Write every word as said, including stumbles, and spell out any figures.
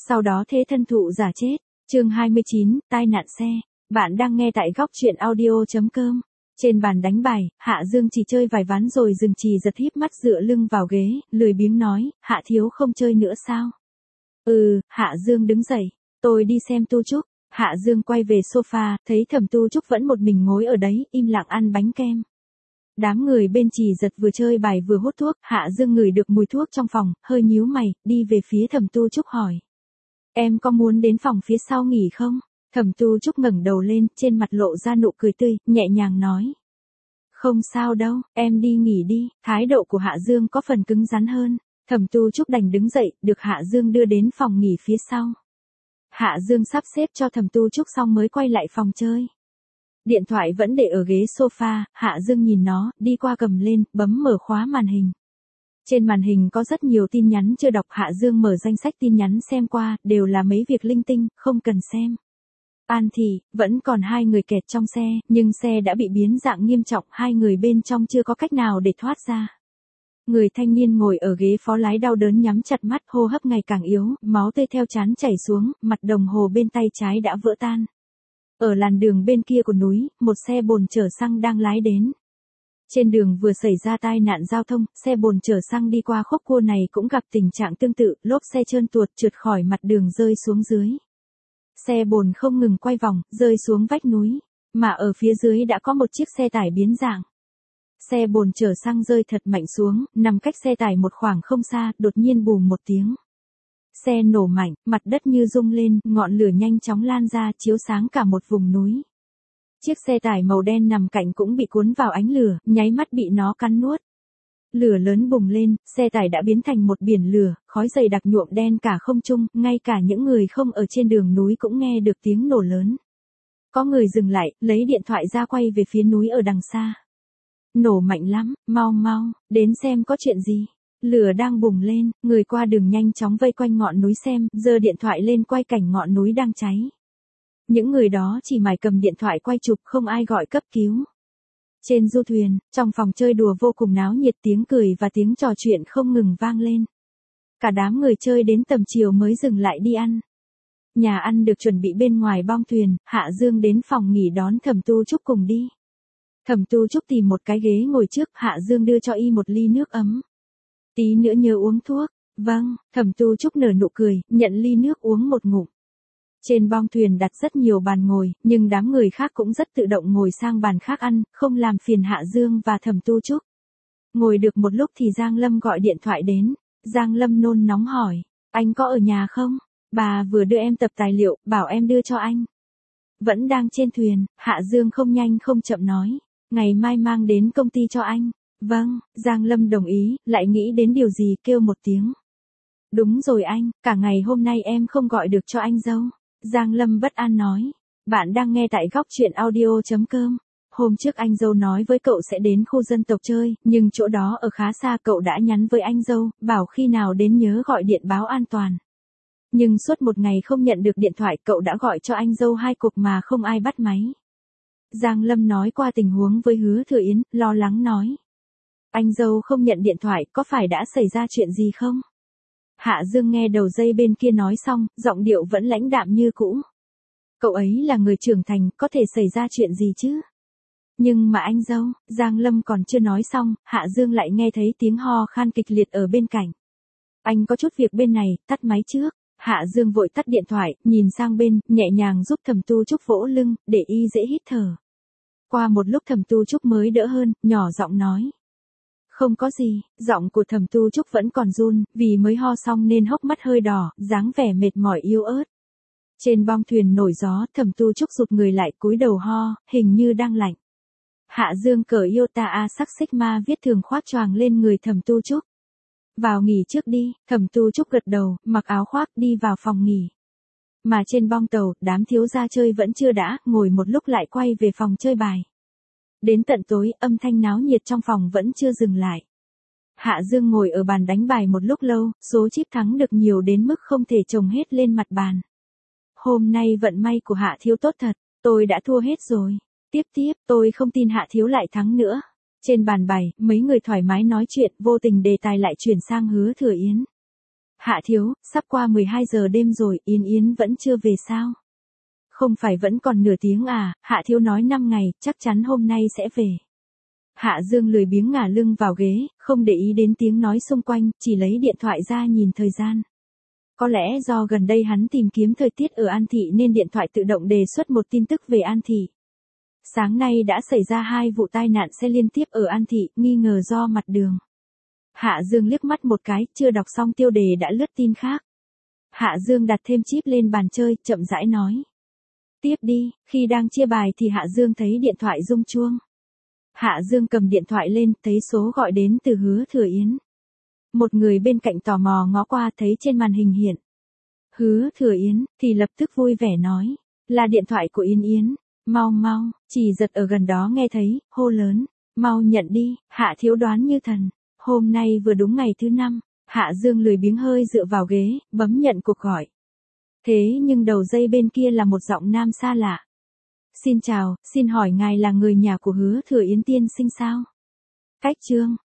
sau đó thế thân thụ giả chết. Chương hai mươi chín, tai nạn xe. Bạn đang nghe tại góc truyện audio chấm com. Trên bàn đánh bài, Hạ Dương chỉ chơi vài ván rồi dừng chì giật híp mắt dựa lưng vào ghế, lười biếng nói, Hạ thiếu không chơi nữa sao? Ừ, Hạ Dương đứng dậy, tôi đi xem Tu Trúc. Hạ Dương quay về sofa, thấy Thẩm Tu Trúc vẫn một mình ngồi ở đấy, im lặng ăn bánh kem. Đám người bên Trì Giật vừa chơi bài vừa hút thuốc, Hạ Dương ngửi được mùi thuốc trong phòng, hơi nhíu mày, đi về phía Thẩm Tu Trúc hỏi. Em có muốn đến phòng phía sau nghỉ không? Thẩm Tu Trúc ngẩng đầu lên, trên mặt lộ ra nụ cười tươi, nhẹ nhàng nói. Không sao đâu, em đi nghỉ đi. Thái độ của Hạ Dương có phần cứng rắn hơn. Thẩm Tu Trúc đành đứng dậy, được Hạ Dương đưa đến phòng nghỉ phía sau. Hạ Dương sắp xếp cho Thẩm Tu Trúc xong mới quay lại phòng chơi. Điện thoại vẫn để ở ghế sofa, Hạ Dương nhìn nó, đi qua cầm lên, bấm mở khóa màn hình. Trên màn hình có rất nhiều tin nhắn chưa đọc, Hạ Dương mở danh sách tin nhắn xem qua, đều là mấy việc linh tinh, không cần xem. An Thị, vẫn còn hai người kẹt trong xe, nhưng xe đã bị biến dạng nghiêm trọng, hai người bên trong chưa có cách nào để thoát ra. Người thanh niên ngồi ở ghế phó lái đau đớn nhắm chặt mắt, hô hấp ngày càng yếu, máu tươi theo trán chảy xuống, mặt đồng hồ bên tay trái đã vỡ tan. Ở làn đường bên kia của núi, một xe bồn chở xăng đang lái đến. Trên đường vừa xảy ra tai nạn giao thông, xe bồn chở xăng đi qua khúc cua này cũng gặp tình trạng tương tự, lốp xe trơn tuột trượt khỏi mặt đường rơi xuống dưới. Xe bồn không ngừng quay vòng, rơi xuống vách núi, mà ở phía dưới đã có một chiếc xe tải biến dạng. Xe bồn chở xăng rơi thật mạnh xuống, nằm cách xe tải một khoảng không xa, đột nhiên bùm một tiếng. Xe nổ mạnh, mặt đất như rung lên, ngọn lửa nhanh chóng lan ra, chiếu sáng cả một vùng núi. Chiếc xe tải màu đen nằm cạnh cũng bị cuốn vào ánh lửa, nháy mắt bị nó cắn nuốt. Lửa lớn bùng lên, xe tải đã biến thành một biển lửa, khói dày đặc nhuộm đen cả không trung, ngay cả những người không ở trên đường núi cũng nghe được tiếng nổ lớn. Có người dừng lại, lấy điện thoại ra quay về phía núi ở đằng xa. Nổ mạnh lắm, mau mau, đến xem có chuyện gì. Lửa đang bùng lên, người qua đường nhanh chóng vây quanh ngọn núi xem, giơ điện thoại lên quay cảnh ngọn núi đang cháy. Những người đó chỉ mải cầm điện thoại quay chụp, không ai gọi cấp cứu. Trên du thuyền, trong phòng chơi đùa vô cùng náo nhiệt, tiếng cười và tiếng trò chuyện không ngừng vang lên. Cả đám người chơi đến tầm chiều mới dừng lại đi ăn. Nhà ăn được chuẩn bị bên ngoài bong thuyền, Hạ Dương đến phòng nghỉ đón Thẩm Tu Trúc cùng đi. Thẩm Tu Trúc tìm một cái ghế ngồi trước, Hạ Dương đưa cho y một ly nước ấm. Tí nữa nhớ uống thuốc. Vâng, Thẩm Tu Trúc nở nụ cười, nhận ly nước uống một ngụm. Trên bong thuyền đặt rất nhiều bàn ngồi, nhưng đám người khác cũng rất tự động ngồi sang bàn khác ăn, không làm phiền Hạ Dương và Thẩm Tu Trúc. Ngồi được một lúc thì Giang Lâm gọi điện thoại đến. Giang Lâm nôn nóng hỏi, anh có ở nhà không? Bà vừa đưa em tập tài liệu, bảo em đưa cho anh. Vẫn đang trên thuyền, Hạ Dương không nhanh không chậm nói, ngày mai mang đến công ty cho anh. Vâng, Giang Lâm đồng ý, lại nghĩ đến điều gì kêu một tiếng. Đúng rồi anh, cả ngày hôm nay em không gọi được cho anh dâu. Giang Lâm bất an nói, bạn đang nghe tại góc truyện audio chấm com. Hôm trước anh dâu nói với cậu sẽ đến khu dân tộc chơi, nhưng chỗ đó ở khá xa, cậu đã nhắn với anh dâu, bảo khi nào đến nhớ gọi điện báo an toàn. Nhưng suốt một ngày không nhận được điện thoại, cậu đã gọi cho anh dâu hai cuộc mà không ai bắt máy. Giang Lâm nói qua tình huống với Hứa Thừa Yến, lo lắng nói. Anh dâu không nhận điện thoại, có phải đã xảy ra chuyện gì không? Hạ Dương nghe đầu dây bên kia nói xong, giọng điệu vẫn lãnh đạm như cũ. Cậu ấy là người trưởng thành, có thể xảy ra chuyện gì chứ? Nhưng mà anh dâu, Giang Lâm còn chưa nói xong, Hạ Dương lại nghe thấy tiếng ho khan kịch liệt ở bên cạnh. Anh có chút việc bên này, tắt máy trước. Hạ Dương vội tắt điện thoại, nhìn sang bên, nhẹ nhàng giúp Thẩm Tu Trúc vỗ lưng, để y dễ hít thở. Qua một lúc Thẩm Tu Trúc mới đỡ hơn, nhỏ giọng nói. Không có gì, giọng của Thẩm Tu Trúc vẫn còn run, vì mới ho xong nên hốc mắt hơi đỏ, dáng vẻ mệt mỏi yếu ớt. Trên bong thuyền nổi gió, Thẩm Tu Trúc rụt người lại cúi đầu ho, hình như đang lạnh. Hạ Dương cởi Iota A sắc Sigma viết thường khoác choàng lên người Thẩm Tu Trúc. Vào nghỉ trước đi, Thẩm Tu Trúc gật đầu, mặc áo khoác đi vào phòng nghỉ. Mà trên bong tàu, đám thiếu gia chơi vẫn chưa đã, ngồi một lúc lại quay về phòng chơi bài. Đến tận tối, âm thanh náo nhiệt trong phòng vẫn chưa dừng lại. Hạ Dương ngồi ở bàn đánh bài một lúc lâu, số chip thắng được nhiều đến mức không thể chồng hết lên mặt bàn. Hôm nay vận may của Hạ Thiếu tốt thật, tôi đã thua hết rồi. Tiếp tiếp, tôi không tin Hạ Thiếu lại thắng nữa. Trên bàn bài, mấy người thoải mái nói chuyện, vô tình đề tài lại chuyển sang Hứa Thừa Yến. Hạ thiếu, sắp qua mười hai giờ đêm rồi, Yến Yến vẫn chưa về sao? Không phải vẫn còn nửa tiếng à, Hạ thiếu nói năm ngày, chắc chắn hôm nay sẽ về. Hạ Dương lười biếng ngả lưng vào ghế, không để ý đến tiếng nói xung quanh, chỉ lấy điện thoại ra nhìn thời gian. Có lẽ do gần đây hắn tìm kiếm thời tiết ở An Thị nên điện thoại tự động đề xuất một tin tức về An Thị. Sáng nay đã xảy ra hai vụ tai nạn xe liên tiếp ở An Thị, nghi ngờ do mặt đường. Hạ Dương liếc mắt một cái, chưa đọc xong tiêu đề đã lướt tin khác. Hạ Dương đặt thêm chip lên bàn chơi, chậm rãi nói. Tiếp đi, khi đang chia bài thì Hạ Dương thấy điện thoại rung chuông. Hạ Dương cầm điện thoại lên, thấy số gọi đến từ Hứa Thừa Yến. Một người bên cạnh tò mò ngó qua thấy trên màn hình hiện. Hứa Thừa Yến, thì lập tức vui vẻ nói. Là điện thoại của Yến Yến. Mau mau, chỉ giật ở gần đó nghe thấy, hô lớn. Mau nhận đi, Hạ thiếu đoán như thần. Hôm nay vừa đúng ngày thứ năm. Hạ Dương lười biếng hơi dựa vào ghế, bấm nhận cuộc gọi. Thế nhưng đầu dây bên kia là một giọng nam xa lạ. Xin chào, xin hỏi ngài là người nhà của Hứa Thừa Yến tiên sinh sao? Cách Trương,